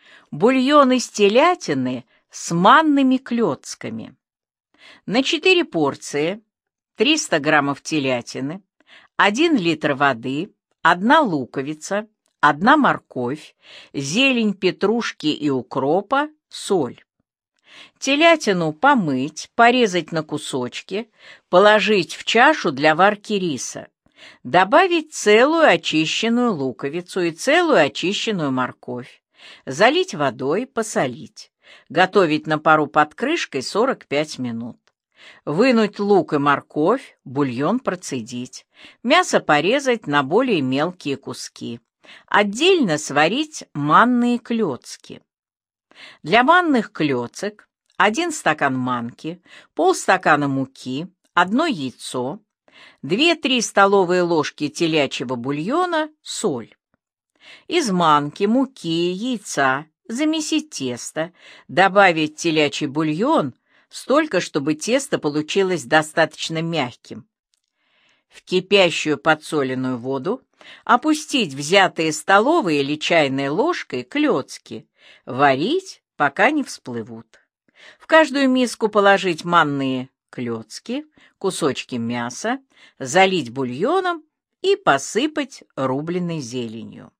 Бульон из телятины с манными клёцками. На 4 порции 300 граммов телятины, 1 литр воды, 1 луковица, 1 морковь, зелень петрушки и укропа, соль. Телятину помыть, порезать на кусочки, положить в чашу для варки риса. Добавить целую очищенную луковицу и целую очищенную морковь. Залить водой, посолить. Готовить на пару под крышкой 45 минут. Вынуть лук и морковь, бульон процедить. Мясо порезать на более мелкие куски. Отдельно сварить манные клёцки. Для манных клёцок 1 стакан манки, полстакана муки, 1 яйцо, 2-3 столовые ложки телячьего бульона, соль. Из манки, муки, яйца замесить тесто, добавить телячий бульон, столько, чтобы тесто получилось достаточно мягким. В кипящую подсоленную воду опустить взятые столовой или чайной ложкой клёцки, варить, пока не всплывут. В каждую миску положить манные клёцки, кусочки мяса, залить бульоном и посыпать рубленой зеленью.